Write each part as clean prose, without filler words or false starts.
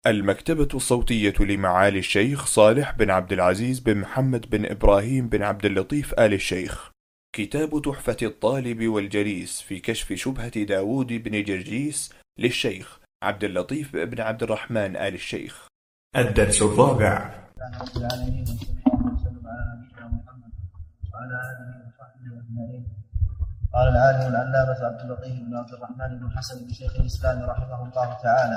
المكتبة الصوتية لمعالي الشيخ صالح بن عبد العزيز بن محمد بن إبراهيم بن عبد اللطيف آل الشيخ. كتاب تحفة الطالب والجليس في كشف شبهة داود بن جرجيس للشيخ عبد اللطيف بن عبد الرحمن آل الشيخ. الدرس الرابع. رب العالمين وصلى الله وسلم على نبينا محمد وعلى آله وصحبه أجمعين. قال العالم العلامة عبد اللطيف بن عبد الرحمن بن حسن بن شيخ الإسلام رحمه الله تعالى: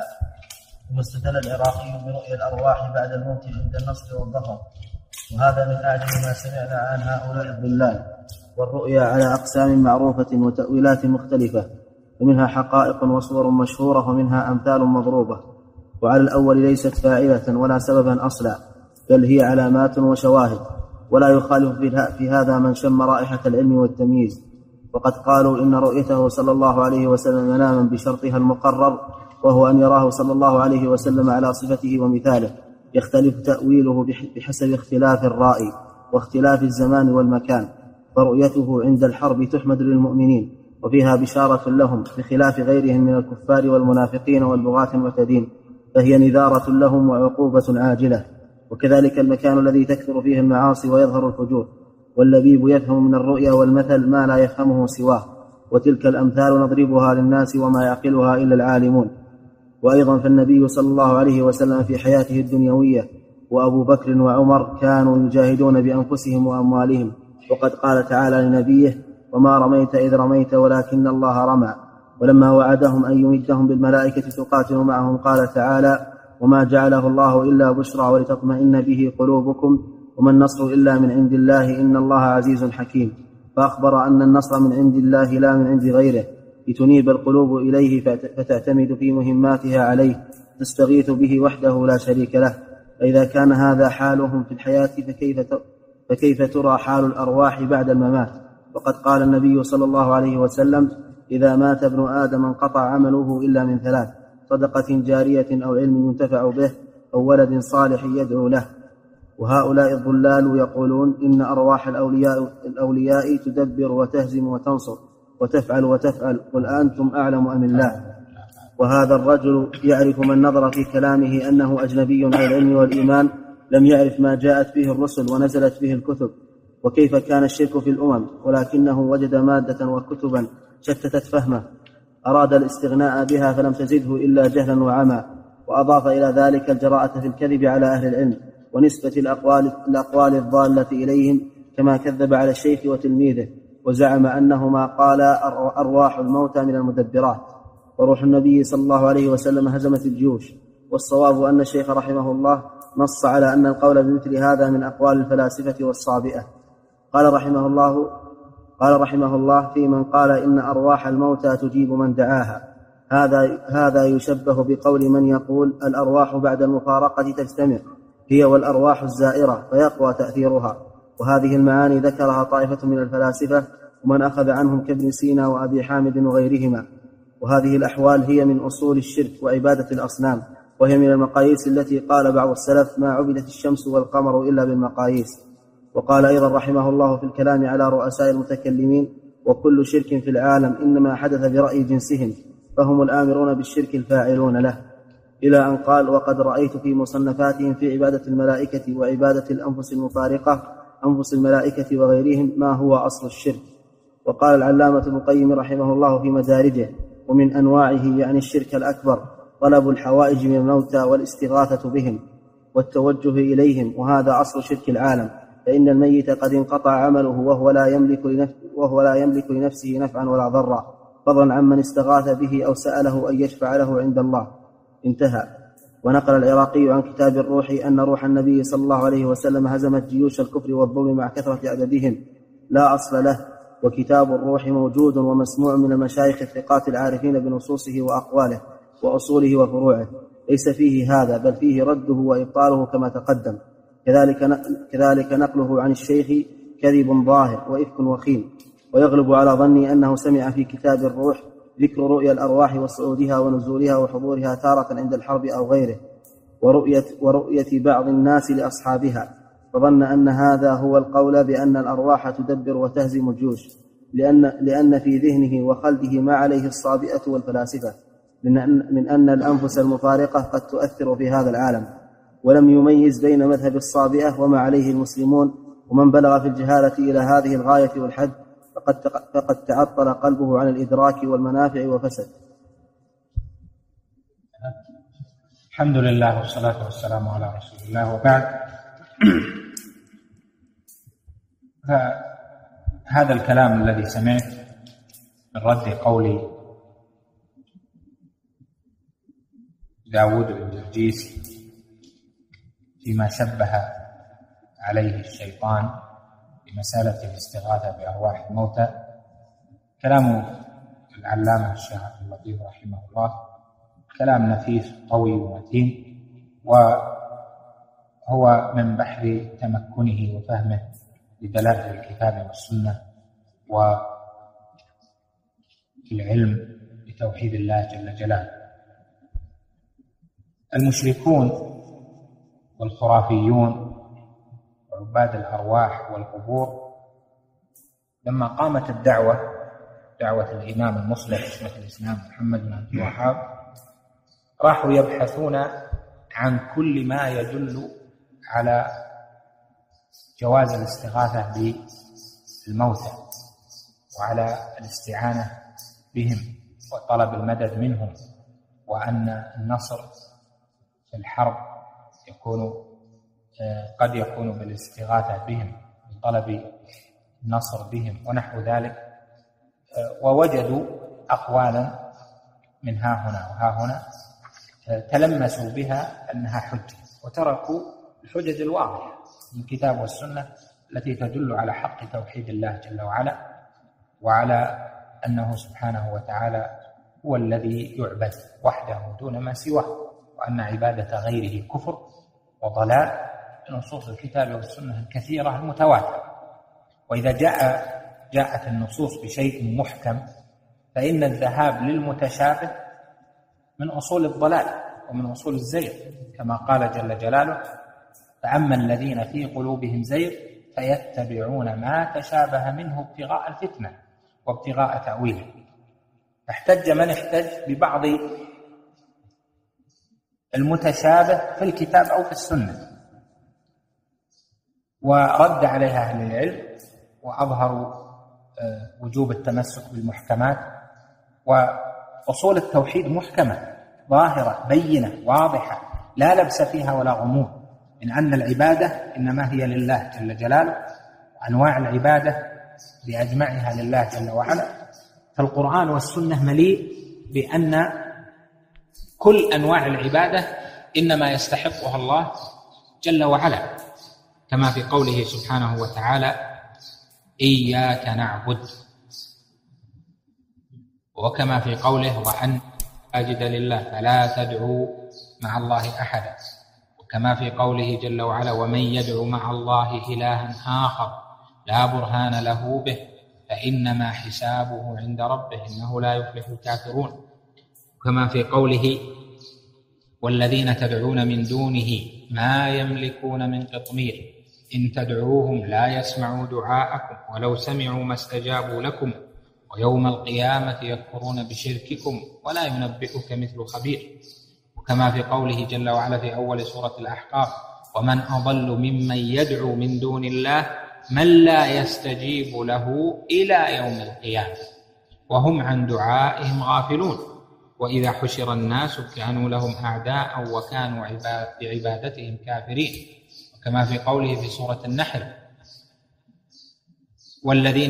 ثم استدل العراقي برؤيا الأرواح بعد الموت عند النصر والظفر، وهذا من أعجب ما سمعنا عن هؤلاء الضلال. والرؤيا على أقسام معروفة وتأويلات مختلفة، ومنها حقائق وصور مشهورة ومنها أمثال مضروبة. وعلى الأول ليست فاعلة ولا سببا أصلا، بل هي علامات وشواهد، ولا يخالف في هذا من شم رائحة العلم والتمييز. وقد قالوا إن رؤيته صلى الله عليه وسلم مناما بشرطها المقرر، وهو أن يراه صلى الله عليه وسلم على صفته ومثاله، يختلف تأويله بحسب اختلاف الرائي واختلاف الزمان والمكان. فرؤيته عند الحرب تحمد للمؤمنين، وفيها بشارة لهم بخلاف غيرهم من الكفار والمنافقين والبغاة المعتدين، فهي نذارة لهم وعقوبة عاجلة. وكذلك المكان الذي تكثر فيه المعاصي ويظهر الفجور، واللبيب يفهم من الرؤيا والمثل ما لا يفهمه سواه، وتلك الأمثال نضربها للناس وما يعقلها إلا العالمون. وأيضا فالنبي صلى الله عليه وسلم في حياته الدنيوية وأبو بكر وعمر كانوا يجاهدون بأنفسهم وأموالهم، وقد قال تعالى لنبيه: وما رميت إذ رميت ولكن الله رمى. ولما وعدهم أن يمدهم بالملائكة تقاتل معهم قال تعالى: وما جعله الله إلا بشرى ولتطمئن به قلوبكم وما النصر إلا من عند الله إن الله عزيز حكيم. فأخبر أن النصر من عند الله لا من عند غيره، لتنيب القلوب إليه فتعتمد في مهماتها عليه، تستغيث به وحده لا شريك له. فإذا كان هذا حالهم في الحياة فكيف ترى حال الأرواح بعد الممات؟ وقد قال النبي صلى الله عليه وسلم: إذا مات ابن آدم انقطع عمله إلا من ثلاث: صدقة جارية أو علم ينتفع به أو ولد صالح يدعو له. وهؤلاء الضلال يقولون إن أرواح الأولياء تدبر وتهزم وتنصر وتفعل. قل أنتم أعلم أم الله؟ وهذا الرجل يعرف من نظر في كلامه أنه أجنبي عن العلم والإيمان، لم يعرف ما جاءت به الرسل ونزلت به الكتب، وكيف كان الشرك في الأمم، ولكنه وجد مادة وكتبا شتتت فهمه، أراد الاستغناء بها فلم تزده إلا جهلا وعمى، وأضاف إلى ذلك الجراءة في الكذب على أهل العلم ونسبة الأقوال الضالة إليهم، كما كذب على الشيخ وتلميذه وزعم أنهما قالا أرواح الموتى من المدبرات، وروح النبي صلى الله عليه وسلم هزمت الجيوش. والصواب أن الشيخ رحمه الله نص على أن القول بمثل هذا من أقوال الفلاسفة والصابئة. قال رحمه الله في من قال إن أرواح الموتى تجيب من دعاها: هذا يشبه بقول من يقول الأرواح بعد المفارقة تجتمع هي والأرواح الزائرة فيقوى تأثيرها. وهذه المعاني ذكرها طائفة من الفلاسفة ومن أخذ عنهم كابن سينا وأبي حامد وغيرهما. وهذه الأحوال هي من أصول الشرك وعبادة الأصنام، وهي من المقاييس التي قال بعض السلف: ما عبدت الشمس والقمر إلا بالمقاييس. وقال أيضا رحمه الله في الكلام على رؤساء المتكلمين: وكل شرك في العالم إنما حدث برأي جنسهم، فهم الآمرون بالشرك الفاعلون له. إلى أن قال: وقد رأيت في مصنفاتهم في عبادة الملائكة وعبادة الأنفس المفارقة أنفس الملائكة وغيرهم ما هو أصل الشرك. وقال العلامة ابن القيم رحمه الله في مدارجه: ومن أنواعه يعني الشرك الأكبر طلب الحوائج من الموتى والاستغاثة بهم والتوجه إليهم، وهذا أصل شرك العالم، فإن الميت قد انقطع عمله وهو لا يملك لنفسه نفعا ولا ضرا، فضلا عمن استغاث به أو سأله أن يشفع له عند الله. انتهى. ونقل العراقي عن كتاب الروح أن روح النبي صلى الله عليه وسلم هزمت جيوش الكفر والظلم مع كثرة عددهم لا أصل له. وكتاب الروح موجود ومسموع من المشايخ الثقات العارفين بنصوصه وأقواله وأصوله وفروعه، ليس فيه هذا، بل فيه رده وإبطاله كما تقدم. كذلك نقله عن الشيخ كذب ظاهر وإفك وخيم. ويغلب على ظني أنه سمع في كتاب الروح ذكر رؤيا الأرواح وصعودها ونزولها وحضورها تارة عند الحرب أو غيره، ورؤية بعض الناس لأصحابها، فظن أن هذا هو القول بأن الأرواح تدبر وتهزم الجيوش، لأن في ذهنه وخلده ما عليه الصابئة والفلاسفة، من أن الأنفس المفارقة قد تؤثر في هذا العالم، ولم يميز بين مذهب الصابئة وما عليه المسلمون، ومن بلغ في الجهالة إلى هذه الغاية والحد فقد تعطل قلبه عن الإدراك والمنافع وفسد. الحمد لله والصلاة والسلام على رسول الله، وبعد. فهذا الكلام الذي سمعت من رد قول داود بن جرجيس فيما شبه عليه الشيطان بمسألة الاستغاثة بأرواح الموتى، كلام العلامة الشيخ عبد اللطيف رحمه الله كلام نفيس قوي ومتين، وهو من بحر تمكنه وفهمه لدلائل الكتاب والسنة والعلم بتوحيد الله جل جلاله. المشركون والخرافيون وعباد الأرواح والقبور لما قامت دعوة الإمام المصلح شيخ الإسلام محمد بن عبد الوهاب، راحوا يبحثون عن كل ما يدل على جواز الاستغاثة بالموتى وعلى الاستعانة بهم وطلب المدد منهم، وأن النصر في الحرب قد يكون بالاستغاثة بهم وطلب النصر بهم ونحو ذلك، ووجدوا أقوالا من ها هنا وها هنا تلمسوا بها أنها حجة، وتركوا الحجج الواضحة من الكتاب والسنة التي تدل على حق توحيد الله جل وعلا، وعلى أنه سبحانه وتعالى هو الذي يعبد وحده دون ما سواه، وأن عبادة غيره كفر وضلال، نصوص الكتاب والسنة الكثيرة المتواترة. وإذا جاءت النصوص بشيء محكم فإن الذهاب للمتشابه من أصول الضلال ومن أصول الزيغ، كما قال جل جلاله: فأما الذين في قلوبهم زيغ فيتبعون ما تشابه منه ابتغاء الفتنة وابتغاء تأويله. فاحتج من احتج ببعض المتشابه في الكتاب أو في السنة، ورد عليها أهل العلم وأظهروا وجوب التمسك بالمحكمات. وأصول التوحيد محكمة ظاهرة بينة واضحة لا لبس فيها ولا غموض، من أن العبادة إنما هي لله جل جلاله، وأنواع العبادة بأجمعها لله جل وعلا. فالقرآن والسنة مليء بأن كل أنواع العبادة إنما يستحقها الله جل وعلا، كما في قوله سبحانه وتعالى: إياك نعبد، وكما في قوله: وأن أجد لله فلا تدعوا مع الله أحدا، وكما في قوله جل وعلا: ومن يدعو مع الله إلها آخر لا برهان له به فإنما حسابه عند ربه إنه لا يفلح الكافرون، وكما في قوله: والذين تدعون من دونه ما يملكون من قطمير إن تدعوهم لا يسمعوا دعاءكم ولو سمعوا ما استجابوا لكم ويوم القيامة يكفرون بشرككم ولا ينبئك مثل خبير، وكما في قوله جل وعلا في أول سورة الأحقاف: ومن أضل ممن يدعو من دون الله من لا يستجيب له إلى يوم القيامة وهم عن دعائهم غافلون وإذا حشر الناس كانوا لهم أعداء وكانوا بعبادتهم كافرين، وكما في قوله في سورة النحل: والذين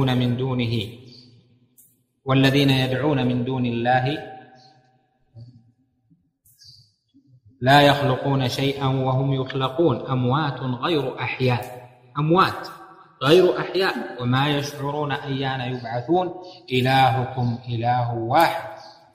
يدعون من دون الله لا يخلقون شيئا وهم يخلقون أموات غير أحياء وما يشعرون أيان يبعثون إلهكم إله واحد.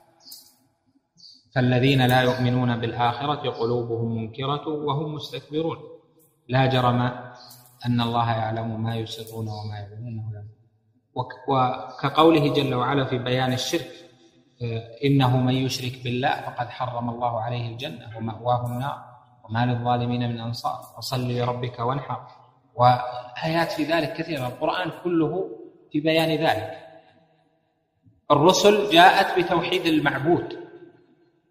فالذين لا يؤمنون بالآخرة قلوبهم منكرة وهم مستكبرون، لا جرم أن الله يعلم ما يسرون وما يعلنون. وكقوله جل وعلا في بيان الشرك: إنه من يشرك بالله فقد حرم الله عليه الجنة ومأواه النار وما للظالمين من أنصار فصل لربك وانحر، وآيات في ذلك كثيرة. القرآن كله في بيان ذلك. الرسل جاءت بتوحيد المعبود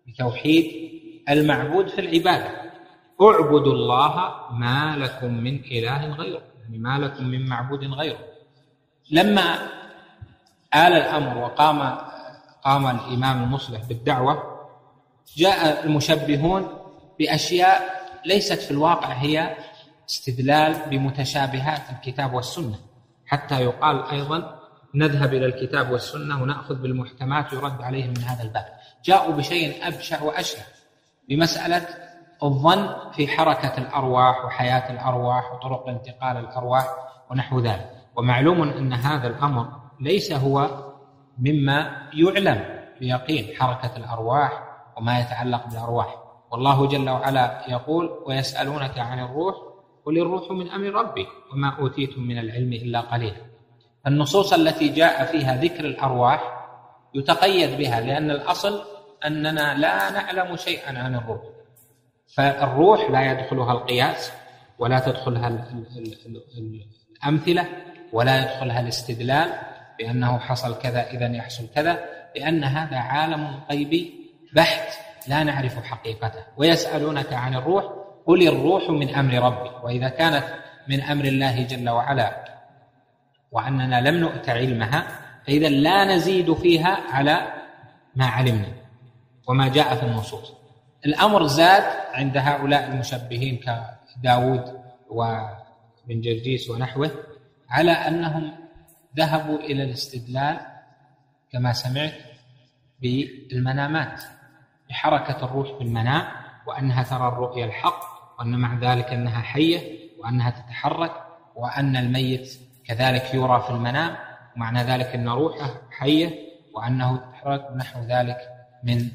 بتوحيد المعبود في العبادة. اعبدوا الله ما لكم من إله غيره، يعني ما لكم من معبود غيره. لما آل الأمر قام الإمام المصلح بالدعوة، جاء المشبهون بأشياء ليست في الواقع هي استدلال بمتشابهات الكتاب والسنة، حتى يقال أيضا نذهب إلى الكتاب والسنة ونأخذ بالمحكمات يرد عليهم من هذا الباب. جاءوا بشيء أبشع وأشنع، بمسألة الظن في حركة الأرواح وحياة الأرواح وطرق انتقال الأرواح ونحو ذلك. ومعلوم أن هذا الأمر ليس هو مما يعلم بيقين، حركة الأرواح وما يتعلق بالأرواح. والله جل وعلا يقول: ويسألونك عن الروح قل الروح من أمر ربي وما أوتيتم من العلم إلا قليلا. النصوص التي جاء فيها ذكر الأرواح يتقيد بها، لأن الأصل أننا لا نعلم شيئا عن الروح، فالروح لا يدخلها القياس ولا تدخلها الأمثلة ولا يدخلها الاستدلال بأنه حصل كذا إذن يحصل كذا، لأن هذا عالم غيبي بحت لا نعرف حقيقته. ويسألونك عن الروح قل الروح من أمر ربي. وإذا كانت من أمر الله جل وعلا وأننا لم نؤت علمها، فإذا لا نزيد فيها على ما علمنا وما جاء في النصوص. الأمر زاد عند هؤلاء المشبهين كداود وابن جرجيس ونحوه على أنهم ذهبوا إلى الاستدلال كما سمعت بالمنامات، بحركة الروح في المنام، وأنها ترى الرؤيا الحق، وأن مع ذلك أنها حية وأنها تتحرك، وأن الميت كذلك يرى في المنام، ومعنى ذلك أن روحه حية وأنه تتحرك ونحو ذلك من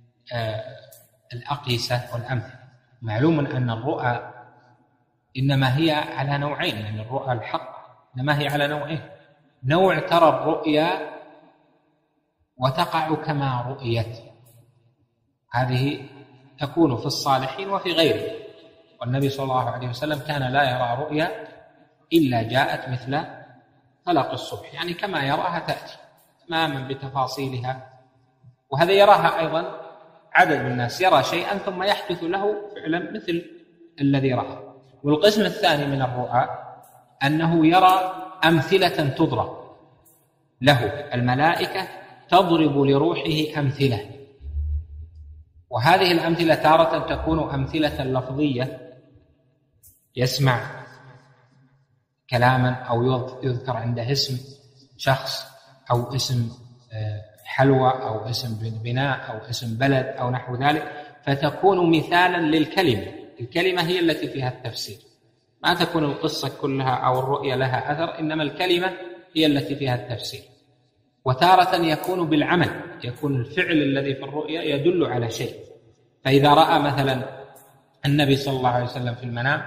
الأقيسة والأمثلة. معلوم أن الرؤى إنما هي على نوعين، يعني الرؤى الحق إنما هي على نوعين: نوع ترى الرؤيا وتقع كما رؤيت، هذه تكون في الصالحين وفي غيره. والنبي صلى الله عليه وسلم كان لا يرى رؤيا إلا جاءت مثل فلق الصبح، يعني كما يراها تأتي تماما بتفاصيلها. وهذا يراها أيضا عدد من الناس، يرى شيئا ثم يحدث له فعلا مثل الذي رأى. والقسم الثاني من الرؤى أنه يرى أمثلة تضرب له، الملائكة تضرب لروحه أمثلة، وهذه الأمثلة تارة تكون أمثلة لفظية، يسمع كلاما أو يذكر عنده اسم شخص أو اسم حلوى أو اسم بناء أو اسم بلد أو نحو ذلك، فتكون مثالا للكلمة. الكلمة هي التي فيها التفسير، ما تكون القصة كلها أو الرؤية لها أثر، إنما الكلمة هي التي فيها التفسير. وتارة يكون بالعمل، يكون الفعل الذي في الرؤية يدل على شيء. فإذا رأى مثلا النبي صلى الله عليه وسلم في المنام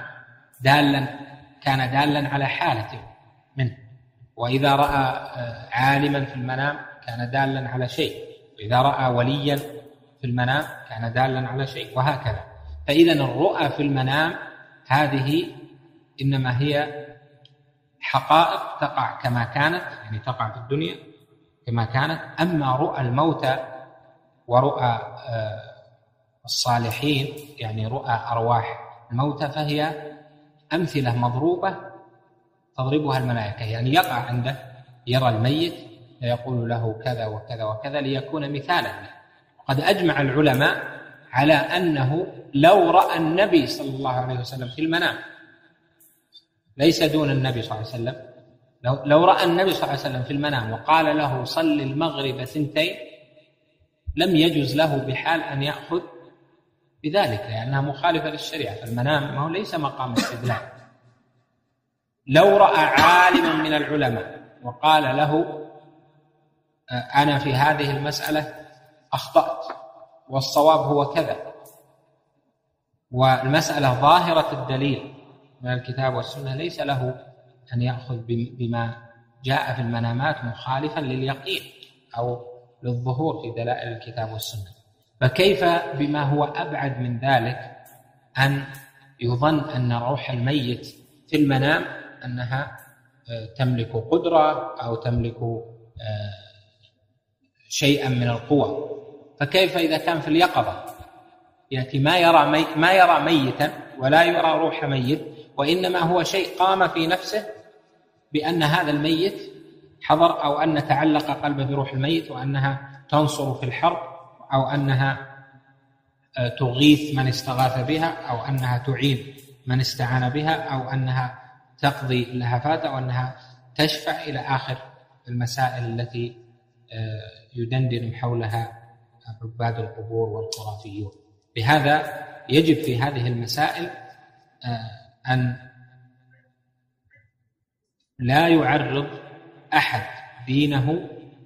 كان دالا على حالته منه، وإذا رأى عالما في المنام كان دالا على شيء، وإذا رأى وليا في المنام كان دالا على شيء، وهكذا. فإذا الرؤى في المنام هذه إنما هي حقائق تقع كما كانت، يعني تقع في الدنيا كما كانت. أما رؤى الموتى ورؤى الصالحين، يعني رؤى أرواح الموتى، فهي أمثلة مضروبة تضربها الملائكة، يعني يقع عنده يرى الميت فيقول له كذا وكذا وكذا ليكون مثالا له. وقد أجمع العلماء على أنه لو رأى النبي صلى الله عليه وسلم في المنام، ليس دون النبي صلى الله عليه وسلم، لو رأى النبي صلى الله عليه وسلم في المنام وقال له صل المغرب 2، لم يجوز له بحال أن يأخذ بذلك، لأنها مخالفة للشريعة. فالمنام ما هو ليس مقام استدلال. لو رأى عالما من العلماء وقال له أنا في هذه المسألة أخطأت والصواب هو كذا، والمسألة ظاهرة الدليل من الكتاب والسنة، ليس له أن يأخذ بما جاء في المنامات مخالفا لليقين أو للظهور في دلائل الكتاب والسنة. فكيف بما هو أبعد من ذلك أن يظن أن روح الميت في المنام أنها تملك قدرة أو تملك شيئا من القوة فكيف إذا كان في اليقظة يأتي ما يرى ميتا ولا يرى روح ميت، وإنما هو شيء قام في نفسه بأن هذا الميت حضر، أو أن تعلق قلبه بروح الميت، وأنها تنصر في الحرب، أو أنها تغيث من استغاث بها، أو أنها تعين من استعان بها، أو أنها تقضي اللهفات، أو أنها تشفع إلى آخر المسائل التي يدندن حولها عباد القبور والخرافيون. بهذا يجب في هذه المسائل أن لا يعرض أحد دينه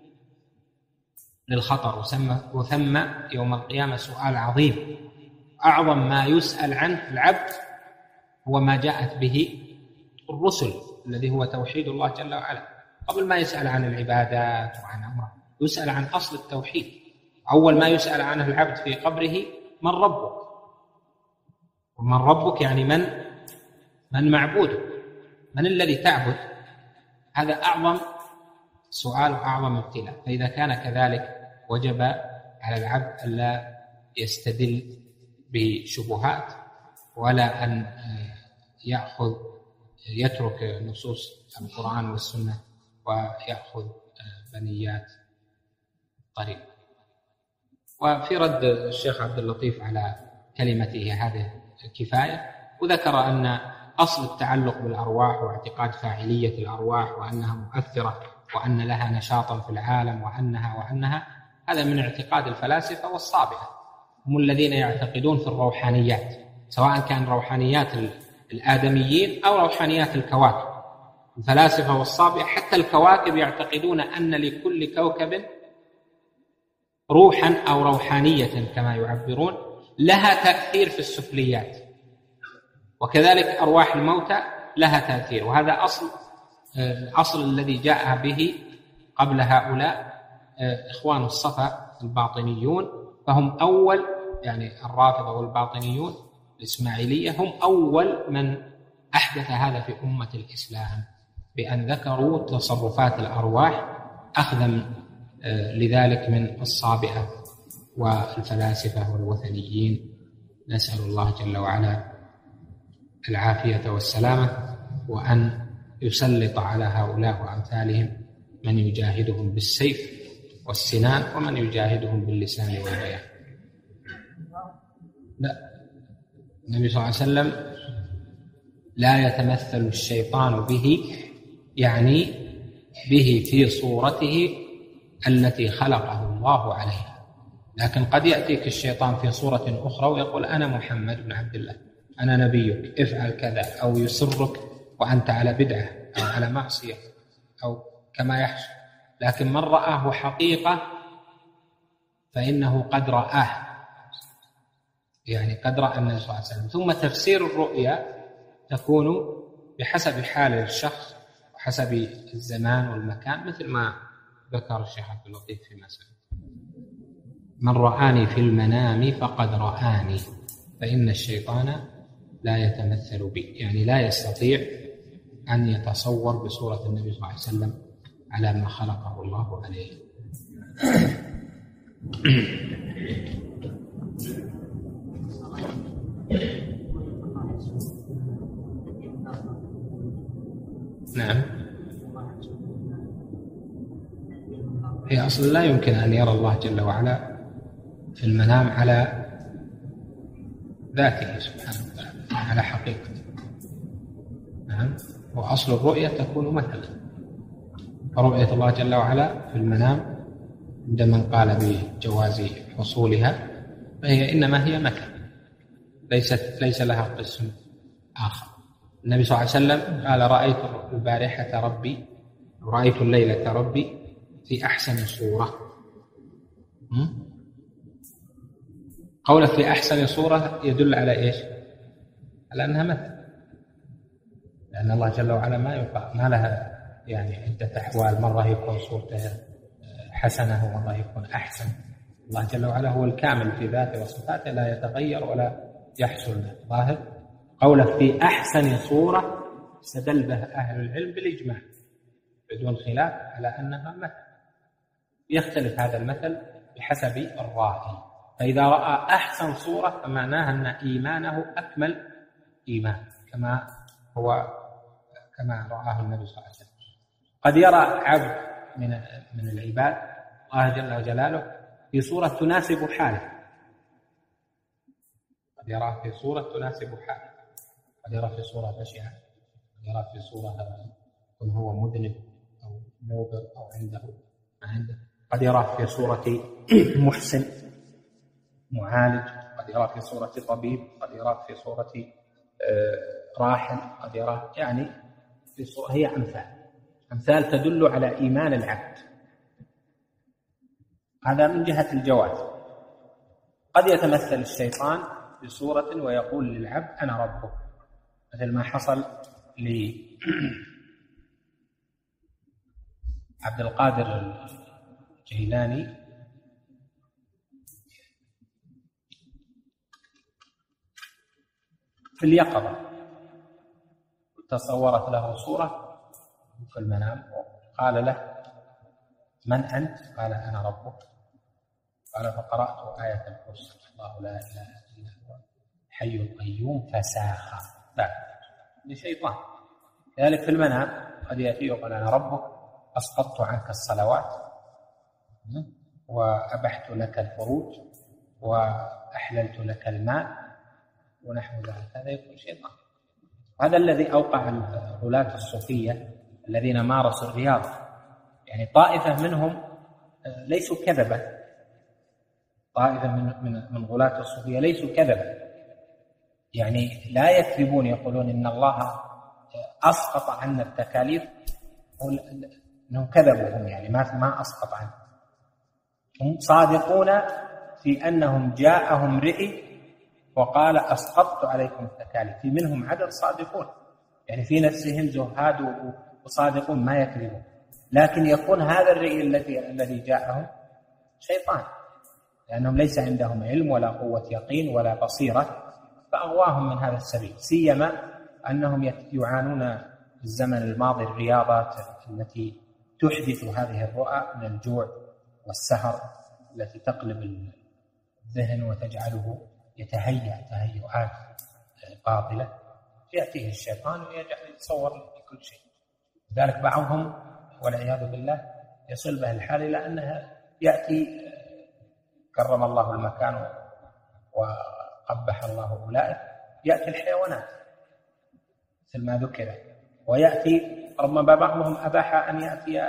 للخطر. وثم يوم القيامة سؤال عظيم، أعظم ما يسأل عنه العبد هو ما جاءت به الرسل، الذي هو توحيد الله جل وعلا. قبل ما يسأل عن العبادات وعن أمره يسأل عن أصل التوحيد. أول ما يسأل عنه العبد في قبره من ربك؟ ومن ربك يعني من معبودك، من الذي تعبد؟ هذا أعظم سؤال وأعظم ابتلاء. فإذا كان كذلك وجب على العبد ألا يستدل بشبهات، ولا أن يترك نصوص القرآن والسنة ويأخذ بنيات طريق. وفي رد الشيخ عبد اللطيف على كلمته هذه كفاية، وذكر أن أصل التعلق بالأرواح واعتقاد فاعلية الأرواح وأنها مؤثرة وأن لها نشاطا في العالم وأنها هذا من اعتقاد الفلاسفة والصابئة، هم الذين يعتقدون في الروحانيات، سواء كان روحانيات الآدميين أو روحانيات الكواكب. الفلاسفة والصابئة حتى الكواكب يعتقدون أن لكل كوكب روحا أو روحانية كما يعبرون لها تأثير في السفليات، وكذلك أرواح الموتى لها تأثير. وهذا أصل الذي جاء به قبل هؤلاء إخوان الصفا الباطنيون، فهم أول، يعني الرافضة والباطنيون الإسماعيلية هم أول من أحدث هذا في أمة الإسلام، بأن ذكروا تصرفات الأرواح أخذا لذلك من الصابئة والفلاسفة والوثنيين. نسأل الله جل وعلا العافية والسلامة، وأن يسلط على هؤلاء وأمثالهم من يجاهدهم بالسيف والسنان ومن يجاهدهم باللسان والبيان. لا، النبي صلى الله عليه وسلم لا يتمثل الشيطان به، يعني به في صورته التي خلقه الله عليها، لكن قد يأتيك الشيطان في صورة أخرى ويقول أنا محمد بن عبد الله، أنا نبيك، افعل كذا، أو يسرك وأنت على بدعة أو على معصية أو كما يحصل. لكن من رآه حقيقة فإنه قد رآه، يعني قد رأى النبي صلى الله عليه وسلم. ثم تفسير الرؤيا تكون بحسب حال الشخص وحسب الزمان والمكان، مثل ما ذكر الشيخ عبد اللطيف فيما سبق: من رآني في المنام فقد رآني، فإن الشيطان لا يتمثل بي، يعني لا يستطيع أن يتصور بصورة النبي صلى الله عليه وسلم على ما خلقه الله عليه. نعم، هي أصلا لا يمكن أن يرى الله جل وعلا في المنام على ذاته سبحانه وتعالى، على حقيقته. نعم، وأصل الرؤية تكون مثلا، فرؤية الله جل وعلا في المنام عند من قال بجواز حصولها فهي إنما هي مثل، ليس لها قسم آخر. النبي صلى الله عليه وسلم قال: رأيت البارحة ربي، رأيت الليلة ربي في أحسن صورة. قوله في أحسن صورة يدل على إيش؟ على أنها مثل، لأن الله جل وعلا ما لها يعني عدة أحوال، مرة يكون صورته حسنة ومرة يكون أحسن. الله جل وعلا هو الكامل في ذاته وصفاته، لا يتغير ولا يحصل له ظاهر. قوله في أحسن صورة استدل به أهل العلم بالإجماع بدون خلاف على أنها مثل. يختلف هذا المثل بحسب الرائي. فإذا رأى أحسن صورة فمعناها أن إيمانه أكمل إيمان كما رآه النبي صلى الله عليه وسلم. قد يرى عبد من العباد الله جل جلاله في صورة تناسب حاله، قد يراه في صورة تناسب حاله، قد يرى في صورة بشعة، قد يرى في صورة يكون هو مذنب أو موبر أو عنده ما عنده، قد يرى في صورة محسن معالج، قد يرى في صورة طبيب، قد يرى في صورة راحل، قد يرى يعني في صورة. هي أمثال تدل على إيمان العبد. هذا من جهة الجواز. قد يتمثل الشيطان بصورة ويقول للعبد أنا ربك، مثل ما حصل لعبد القادر الجيلاني في اليقظة، تصورت له صورة في المنام وقال له من أنت؟ قال أنا ربك. قال فقرأت آية الكرسي الله لا إله إلا هو الحي القيوم فساخ. لا، لشيطان. ذلك في المنام قد يأتي وقال أنا ربك أسقطت عنك الصلوات وأبحت لك الفروج وأحللت لك المال ونحو ذلك. هذا يكون شيطان. هذا الذي أوقع الغلاة الصوفية الذين مارسوا الرياضة، يعني طائفة منهم ليسوا كذبة، طائفة من غلاة الصوفية ليسوا كذبة، يعني لا يكذبون، يقولون إن الله أسقط عنا التكاليف، إنهم كذبوا هم، يعني ما أسقط عنه. هم صادقون في أنهم جاءهم رئي وقال أسقطت عليكم التكاليف. في منهم عدد صادقون، يعني في نفسهم زهاد وصادقون ما يكذبون، لكن يكون هذا الرئي الذي جاءهم شيطان، لأنهم ليس عندهم علم ولا قوة يقين ولا بصيرة، فأغواهم من هذا السبيل. سيما أنهم يعانون في الزمن الماضي الرياضات التي تحدث هذه الرؤى من الجوع والسهر التي تقلب الذهن وتجعله يتهيأ تهيؤات باطلة، يأتيه الشيطان ويجعل يتصور كل شيء. لذلك بعضهم والعياذ بالله يصل به الحال إلى أنها يأتي كرم الله المكان وقبح الله أولئك، يأتي الحيوانات مثل ما ذكر، ويأتي ربما بعضهم أباح أن يأتي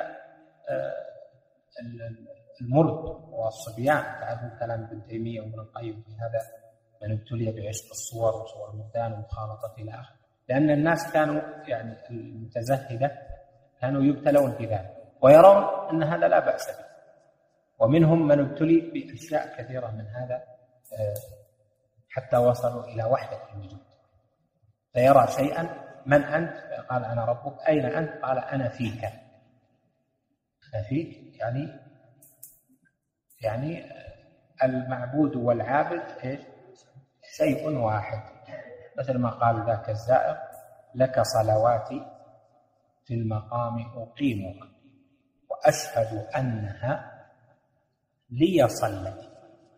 المرد والصبيان. تعرفون كلام ابن تيمية وابن القيم في هذا، من ابتلي بعشق الصور وصور المردان ومخالطة إلى آخره، لأن الناس كانوا يعني المتزهدة كانوا يبتلون في ذلك ويرون أن هذا لا بأس به، ومنهم من ابتلي بأشياء كثيرة من هذا حتى وصلوا إلى وحدة الوجود. فيرى شيئا من أنت؟ قال أنا ربك. أين أنت؟ قال أنا فيك. أنا فيك يعني المعبود والعابد شيء واحد، مثل ما قال ذاك الزائر لك صلواتي في المقام أقيمها وأشهد أنها لي صلتي.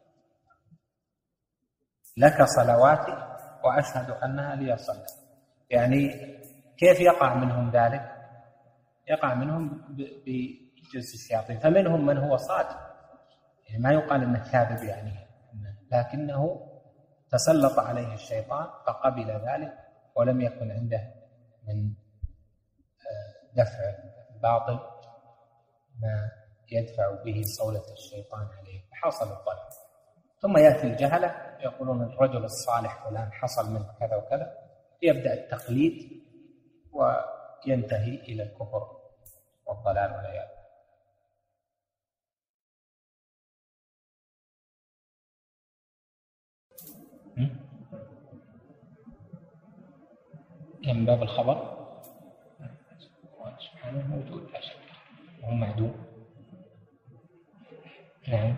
لك صلواتي وأشهد أنها لي صلتي، يعني كيف يقع منهم ذلك؟ يقع منهم بجنس الشياطين. فمنهم من هو صادق، يعني ما يقال أنه كاذب يعني، لكنه تسلط عليه الشيطان فقبل ذلك ولم يكن عنده من دفع باطل ما يدفع به صولة الشيطان عليه، فحصل الضلال. ثم يأتي الجهلة يقولون الرجل الصالح فلان حصل منه كذا وكذا، يبدأ التقليد وينتهي إلى الكفر والضلال والعياذ. من باب الخبر سبحانه موجود لا شك وهو معدوم. نعم،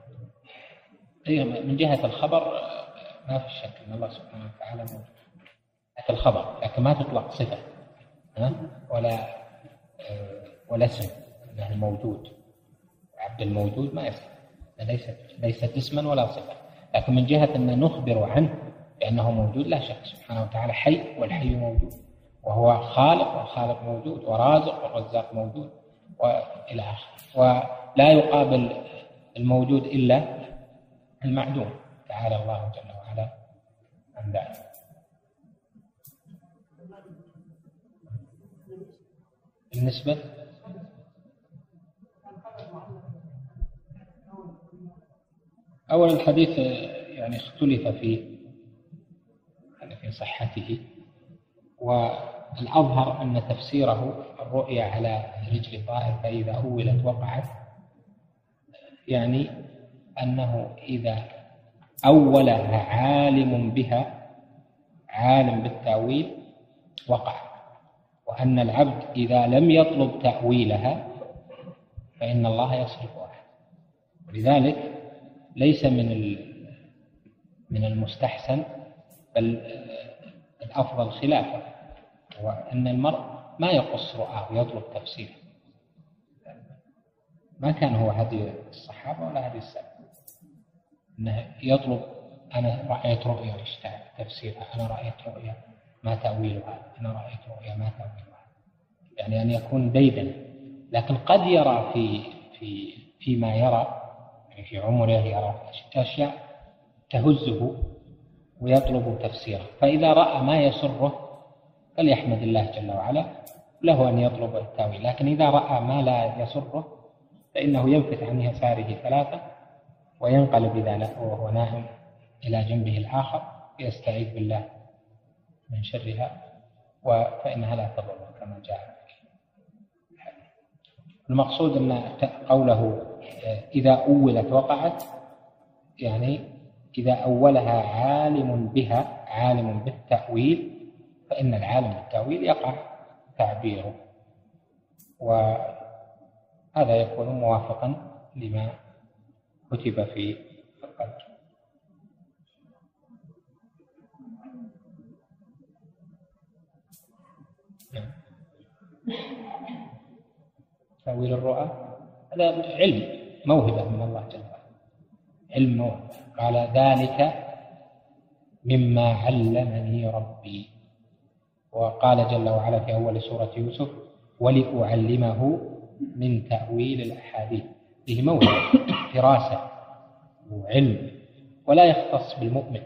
من جهة الخبر ما في شك أن الله سبحانه وتعالى موجود في الخبر، لكن ما تطلق صفة ولا اسم، يعني موجود. عبد الموجود ما يصح، ليست اسما ولا صفة. لكن من جهة أن نخبر عنه بأنه موجود لا شك، سبحانه وتعالى حي والحي موجود، وهو خالق والخالق موجود، ورازق والرزاق موجود، وإلى آخره. ولا يقابل الموجود إلا المعدوم، تعالى الله جل وعلا عن ذلك. بالنسبة أول الحديث يعني اختلف في صحته، والأظهر أن تفسيره الرؤيا على رجل طائر فإذا أولت وقعت، يعني أنه إذا أولها عالم بها، عالم بالتأويل، وقع، وأن العبد إذا لم يطلب تأويلها فإن الله يصرفها. ولذلك ليس من المستحسن بل الأفضل خلافه، وأن المرء ما يقص رؤاه ويطلب تفسيره. ما كان هو هدي الصحابة ولا هدي السلف أنه يطلب أنا رأيت رؤيا واشتهى تفسيرها، أنا رأيت رؤيا ما تأويلها، أنا رأيت رؤيا ما تأويلها، يعني أن يكون ديدنا. لكن قد يرى فيما يرى، يعني في عمره يرى أشياء تهزه ويطلب تفسيره، فإذا رأى ما يسره فليحمد الله جل وعلا، له أن يطلب التأويل. لكن إذا رأى ما لا يسره فإنه ينفث عن يساره 3 وينقلب إذا وهو نائم إلى جنبه الآخر يستعيذ بالله من شرها، فإنها لا تضر كما جاء. المقصود أن قوله إذا أولت وقعت، يعني إذا أولها عالم بها، عالم بالتأويل، فإن العالم بالتأويل يقع تعبيره، وهذا يكون موافقا لما كتب في القدر. تأويل الرؤى هذا علم، موهبة من الله جل وعلا، علم موهبة. قال ذلك مما علمني ربي. وقال جل وعلا في أول سورة يوسف ولأعلمه من تأويل الأحاديث. فيه موهبة، فراسة وعلم، ولا يختص بالمؤمن،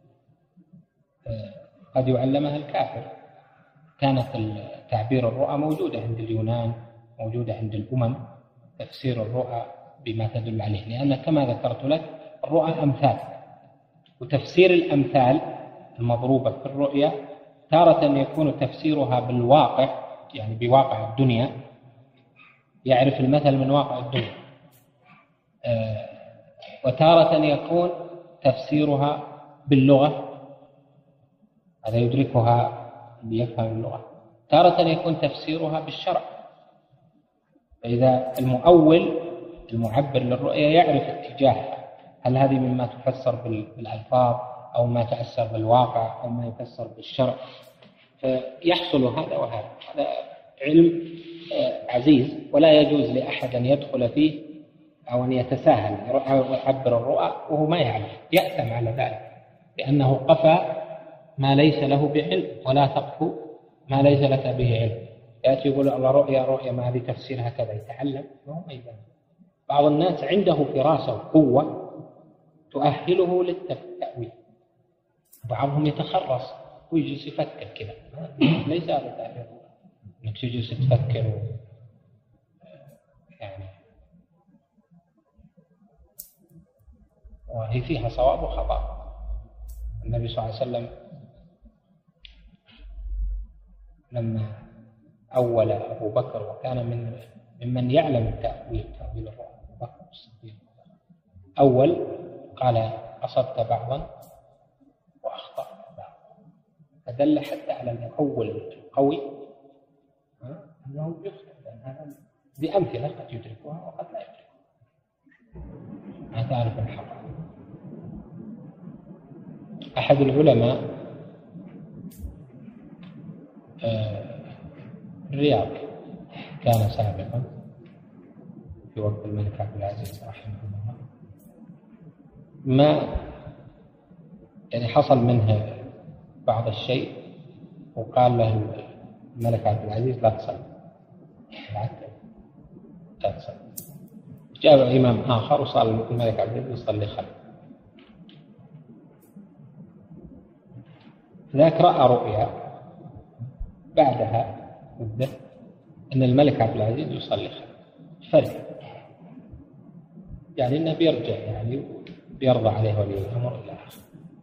قد يعلمها الكافر. كانت تعبير الرؤى موجودة عند اليونان، موجودة عند الأمم، تفسير الرؤى بما تدل عليه، لأن كما ذكرت لك الرؤى أمثال، وتفسير الأمثال المضروبة في الرؤيا تارة يكون تفسيرها بالواقع، يعني بواقع الدنيا، يعرف المثل من واقع الدنيا، وتارة يكون تفسيرها باللغة، هذا يدركها بيفهم اللغة. تارة يكون تفسيرها بالشرع، فإذا المؤول المعبر للرؤيا يعرف اتجاهها، هل هذه مما تفسر بالألفاظ أو ما تأثر بالواقع أو ما يفسر بالشرع، فيحصل هذا وهذا. هذا علم عزيز، ولا يجوز لأحد أن يدخل فيه أو أن يتساهل أو يعبر الرؤى وهو ما يعلم، يأثم على ذلك، لأنه قفى ما ليس له بعلم، ولا تقف ما ليس لك به علم. يأتي يقول الله رؤيا ما هذه تفسيرها كذا، يتعلم وهو ما يفهم. بعض الناس عنده فراسة وقوة تؤهله للتأويل، بعضهم يتخرص ويجلس يفكر كذا، ليس هذا تعبير انك تجلس تفكر يعني، وهي فيها صواب وخطأ. النبي صلى الله عليه وسلم لما أول أبو بكر، وكان ممن يعلم تأويل الرؤى، أبو بكر الصديق، أول قال أصبت بعضا وأخطأت بعضا، فدل حتى على المؤول القوي أنه يخطئ، لأن هذا بأمثلة قد يدركها وقد لا يدركها، ما تعرف الحق. أحد العلماء الرياض كان سابقا في وقت الملك عبد العزيز رحمه الله، ما يعني حصل منها بعض الشيء وقال له الملك عبد العزيز لا تصلي، لا تصلي. جاء إمام آخر وصار الملك عبد العزيز يصلي خلفه. ذاك رأى رؤيا بعدها مدة أن الملك عبد العزيز يصلي خلفه، فرق يعني أنه بيرجع يعني بيرضى عليه ولي الأمر إلى آخره.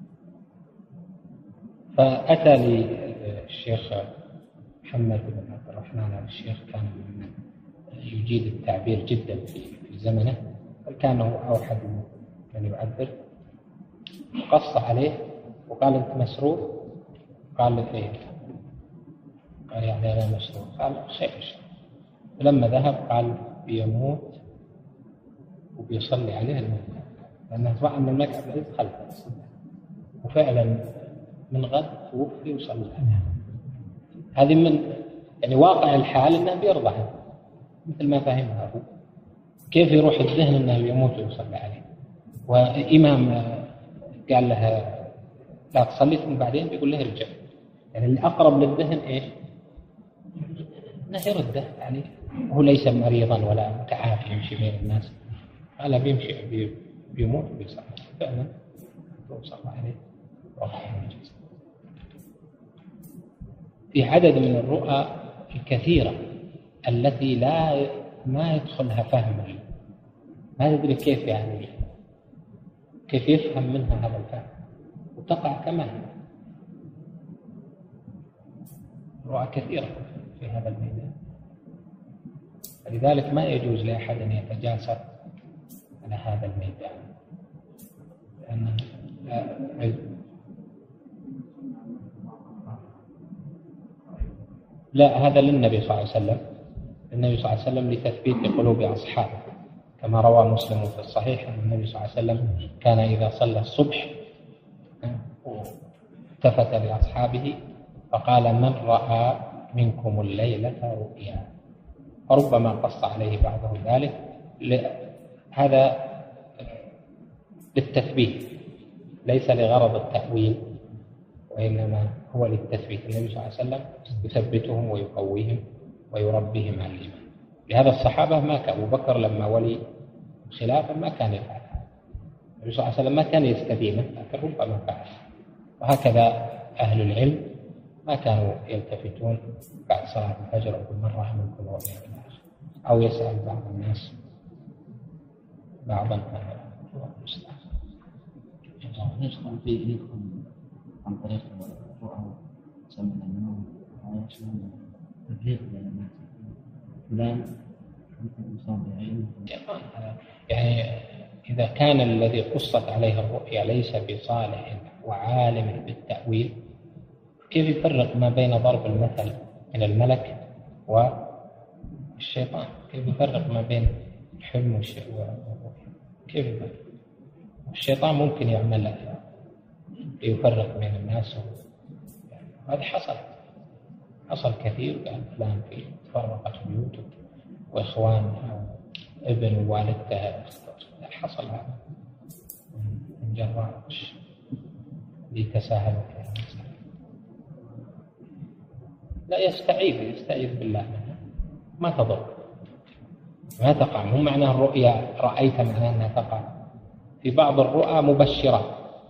فأتى للشيخ محمد بن عبد الرحمن آل الشيخ، كان يجيد التعبير جدا في زمنه، وكان هو أوحد من يعبر. قص عليه وقال أنت مسرور؟ قال له إيه؟ قال يعني أنا مسرور. قال خير. فلما ذهب قال بيموت وبيصلي عليه الملك، لأنه سمع أن الملك عبد العزيز خلفه، وفعلا من غد توفي وصلى عليه. هذه من يعني واقع الحال أنه بيرضى عنه مثل ما فهمها هو. كيف يروح الذهن أنه يموت ويصلي عليه؟ وإمام قال له لا تصلي ثم بعدين بيقول له ارجع. يعني الأقرب للذهن إيش؟ أنه يرده، يعني هو ليس مريضا ولا متعافي يمشي بين الناس، قال بيمشي بيموت وبيصلي فعلا وصلى عليه. في عدد من الرؤى الكثيرة التي ما يدخلها فهم، ما تدري كيف يعني كيف يفهم منها هذا الفهم، وتقع كما هي. رؤى كثيرة في هذا الميدان، لذلك ما يجوز لأحد أن يتجاسر على هذا الميدان، لأنه لا، هذا للنبي صلى الله عليه وسلم. النبي صلى الله عليه وسلم لتثبيت قلوب أصحابه، كما روى مسلم في الصحيح أن النبي صلى الله عليه وسلم كان إذا صلى الصبح التفت لأصحابه فقال من رأى منكم الليلة رؤيا، فربما قص عليه بعضهم ذلك. هذا للتثبيت ليس لغرض التأويل، وإنما هو للتثبيت. النبي صلى الله عليه وسلم يثبتهم ويقويهم ويربيهم على الإيمان. لهذا الصحابة ما كان أبو بكر لما ولي خلافا ما كان يفعل، النبي صلى الله عليه وسلم ما كان يستديمه، لكن ربما فعل. وهكذا أهل العلم ما كانوا يلتفتون بعد صلاة الفجر أو من رأى منكم رؤيا أو يسأل بعض الناس بعضا يدخل عن طريق الرؤى سمع النوم ويشمل تبليغ بين الناس فلان الإنسان بعينه. يعني إذا كان الذي قصت عليه الرؤيا ليس بصالح وعالم بالتأويل، كيف يفرق ما بين ضرب المثل من الملك والشيطان؟ كيف يفرق ما بين الحلم والرؤيا؟ كيف يفرق؟ الشيطان ممكن يعمل يفرق بين الناس، هذا حصل كثير. قال فلان في تفرقت بيوته وإخوان أو ابن ووالدته، حصل هذا من جراء لتساهل في هذا. لا يستعيذ بالله منها، ما تضر، ما تقع. مو معناه الرؤيا رأيت معناه أنها تقع. في بعض الرؤى مبشرات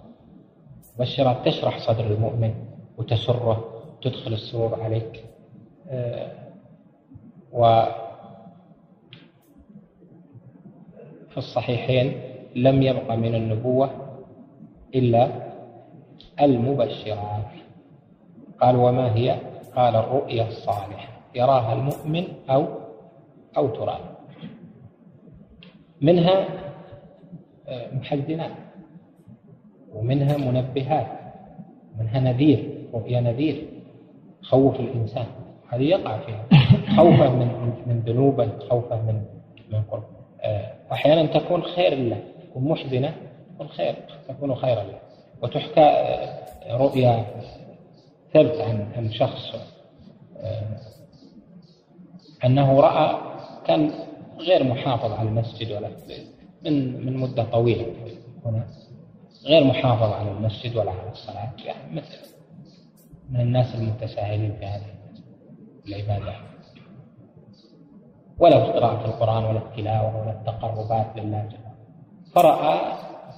تشرح صدر المؤمن وتسره، تدخل السرور عليك. وفي الصحيحين لم يبق من النبوة إلا المبشرات. قال وما هي؟ قال الرؤيا الصالحة يراها المؤمن أو ترى، منها محزنات ومنها منبهات، منها نذير، رؤيا نذير خوف الإنسان، هذه يقع فيها خوفه من ذنوبه، خوفه من قرب. أحيانا تكون خير له، تكون محزنة تكون خيرا له. وتحكى رؤيا ثبت عن شخص أنه رأى كان غير محافظ على المسجد ولا من مدة طويلة هنا، غير محافظ على المسجد ولا على الصلاة، يعني مثل من الناس المتساهلين في هذه العبادة، ولا في قراءة القرآن ولا التلاوة ولا التقربات لله جل وعلا. فرأى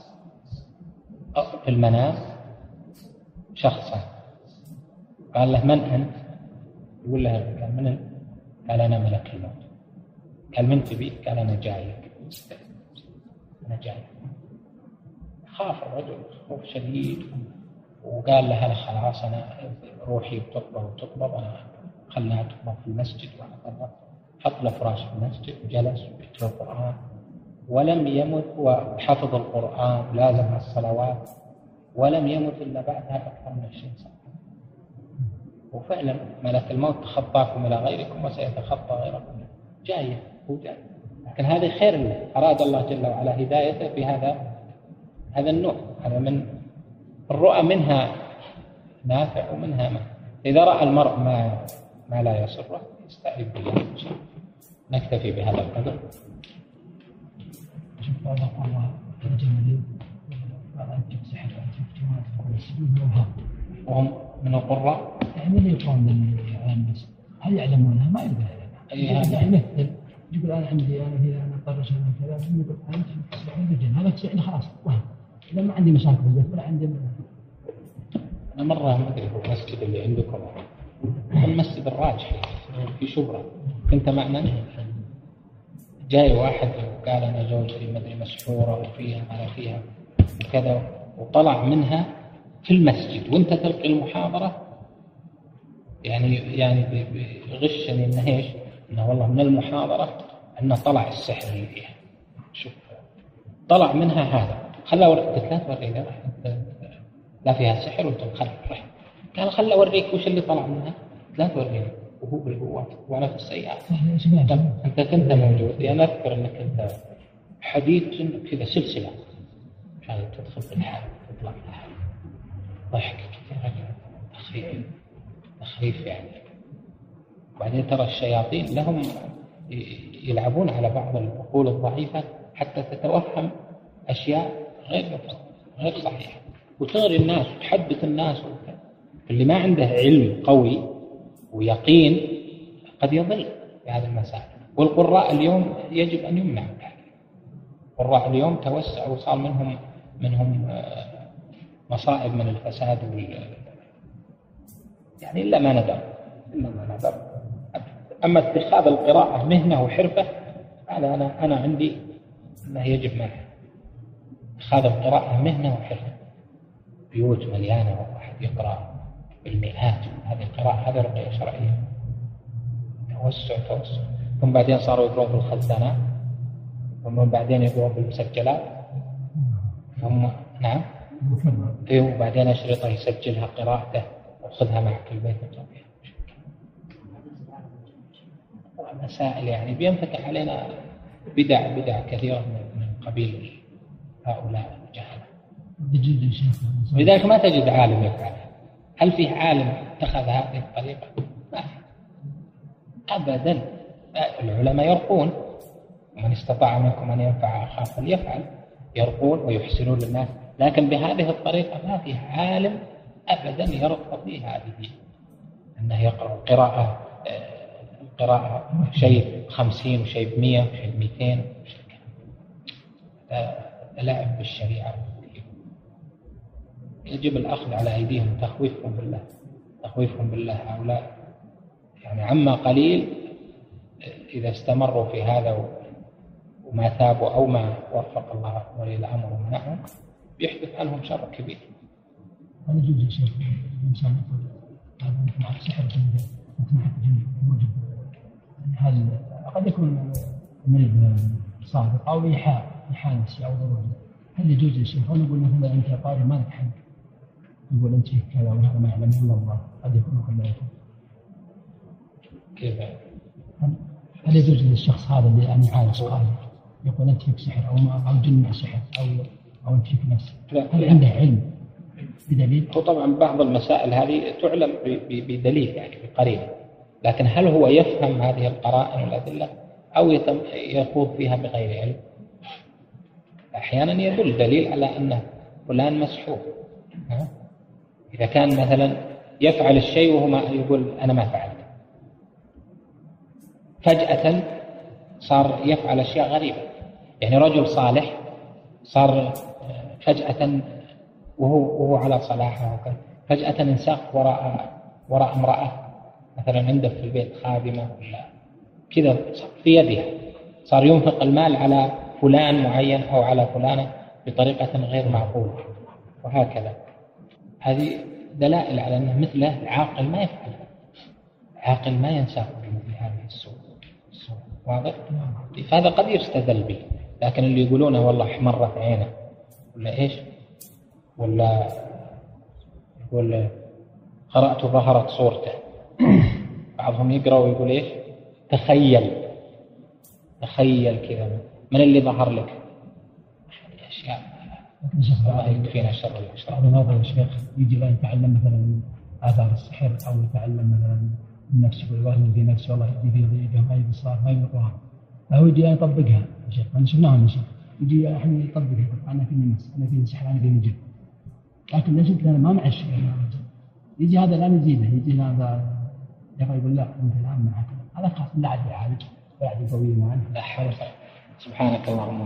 في المنام شخصا قال له: من أنت؟ يقول له: قال: من أنت؟ قال: أنا ملك الموت. قال: من تبي؟ قال: أنا جايك. أنا جايك. خاف الرجل خوف شديد، وقال له: أنا خلاص، أنا روحي بتقبض، أنا خلناها تقبض في المسجد. حط له فراش في المسجد وجلس ويتلو القرآن، ولم يمت، وحفظ القرآن ولازم الصلوات، ولم يمت إلا بعدها أكثر من 20 سنة. وفعلا ملك الموت تخطاكم إلى غيركم وسيتخطى غيركم، جاية هو جاي. لكن هذا خير له، أراد الله جل وعلا هدايته بهذا النوع. هذا من الرؤى، منها نافع ومنها ما. إذا رأى المرء ما لا يسره يستعيذ بالله إن شاء الله. نكتفي بهذا القدر. شوف بعض الله الجمالي بعض أنتك سحر أنتك جمال السجود والهاب، وهم من القراء يعني اللي يقرون على الناس هل يعلمونها؟ ما يدري. يعني مثل يقول أنا عندي أنا أضطر أشهد كذا، يقول أنت تسمعين بالجن، هذا تسمعين خلاص وهم. إذا ما عندي مشاكل في البيت ولا عندي. أنا مرة ما أدري هو المسجد اللي عندكم، المسجد الراجح في شبرا، كنت معنا، جاي واحد وقال: أنا زوجتي مدري مسحورة وفيها ما فيها وكذا، وطلع منها في المسجد وانت تلقي المحاضرة. يعني بغشني إنه إيش؟ إنه والله من المحاضرة أنه طلع السحر اللي فيها. شوف، طلع منها هذا. خلى قلت لا توريني، لا فيها سحر وانتم خلي. قال: خلى أوريك وش اللي طلع منها. لا توريني. وهو بالقوات وأنا في السيارة. أنت كنت موجود. أنا أذكر أنك أنت حديث كذا سلسلة عشان تدخل في الحال تطلع في الحال. ضحك كثير، تخريف يعني. وبعدين ترى الشياطين لهم يلعبون على بعض العقول الضعيفة حتى تتوهم أشياء غير صحيحة، وتغري الناس وتحدث الناس. اللي ما عنده علم قوي ويقين قد يضل بهذه المسائل. والقراء اليوم يجب أن يمنعوا. القراء اليوم توسع وصار منهم مصائب من الفساد يعني إلا ما ندر. أما اتخاذ القراءة مهنة وحرفة هذا أنا عندي أنه يجب منع. اتخاذ القراءة مهنة وحرفة، بيوت مليانة وواحد يقرأ بالمئات. هذه القراءة هذه رقية شرعية. توسع. ثم بعدين صاروا يقرأوا بالخزانات، ثم بعدين يقرأوا بالمسجلات، ثم نعم وبعدين أشرطة يسجلها قراءته وخذها معك البيت. مسائل يعني بينفتح علينا بدع كثيرة من قبيل هؤلاء الجهلة. لذلك ما تجد عالم يفعل. هل فيه عالم اتخذ هذه الطريقة؟ ما في أبدا. العلماء يرقون، ومن استطاع منكم أن ينفع أخاه فليفعل. يرقون ويحسنون للناس، لكن بهذه الطريقة ما فيه عالم أبدا يرقى به هذه، أنه يقرأ قراءة شيء 50 وشيء 100 وشيء 200. لعب بالشريعة. يجب الأخذ على أيديهم، تخويفهم بالله هؤلاء. يعني عما قليل إذا استمروا في هذا وما ثابوا أو ما وفق الله ولي الأمر ومنعهم بيحدث عنهم شر كبير. هل يجوز يا شيخ الإنسان يقول مع السحر مع الجن موجود؟ هل قد يكون مريض صادق أو إيحاء نفسي أو ضروري؟ هل يجوز يا شيخ؟ ونقول مثلا أنت قارئ ما لك حق، يقول أنت كذا وهذا ما يعلم إلا الله، قد يكون كذلك. كيف؟ هل يجوز للشخص هذا اللي يعني عايش قارئ يقول أنت فيك سحر أو جن مع سحر أو أنت فيك نفس؟ هل عنده علم بدليل؟ هو طبعا بعض المسائل هذه تعلم بدليل يعني بقرينة، لكن هل هو يفهم هذه القرائن والأدلة أو يخوض فيها بغير علم؟ أحيانا يدل دليل على فلان مسحور. إذا كان مثلا يفعل الشيء وهو يقول أنا ما فعلت، فجأة صار يفعل أشياء غريبة. يعني رجل صالح صار فجأة وهو على صلاحه فجأة انساق وراء امرأة مثلا عنده في البيت خادمة ولا كذا في يدها، صار ينفق المال على فلان معين أو على فلانة بطريقة غير معقولة، وهكذا. هذه دلائل على أنه مثله عاقل ما يفعل، عاقل ما ينساق بمثل هذه الصورة. واضح؟ فهذا قد يستدل به، لكن اللي يقولونه والله احمرت عينه ولا إيش، ولا يقول قرأت ظهرت صورته، بعضهم يقرأ ويقول إيش تخيل كذا من اللي ظهر لك، أشياء الله يكفينا شر الأشرار. بعض النظر يا شيخ يجي لا يتعلم مثلا من آثار السحر أو يتعلم مثلا من نفسه ويوهم في نفسه والله يجي في ضيقه ما يبصر ما يبقاها، فهو يجي يطبقها يا شيخ. أنا شفناهم يا شيخ يجي احنا يطبقها، أنا فيني مس، أنا فيني سحر، أنا فيني جن، لكن ليش أنا ما معش يجي هذا الآن يزيده، يجي هذا يقول لا أنت الآن معك هذا خاص لا عاد يعالج ولا عاد يقوي معه. لا حول. سبحانك اللهم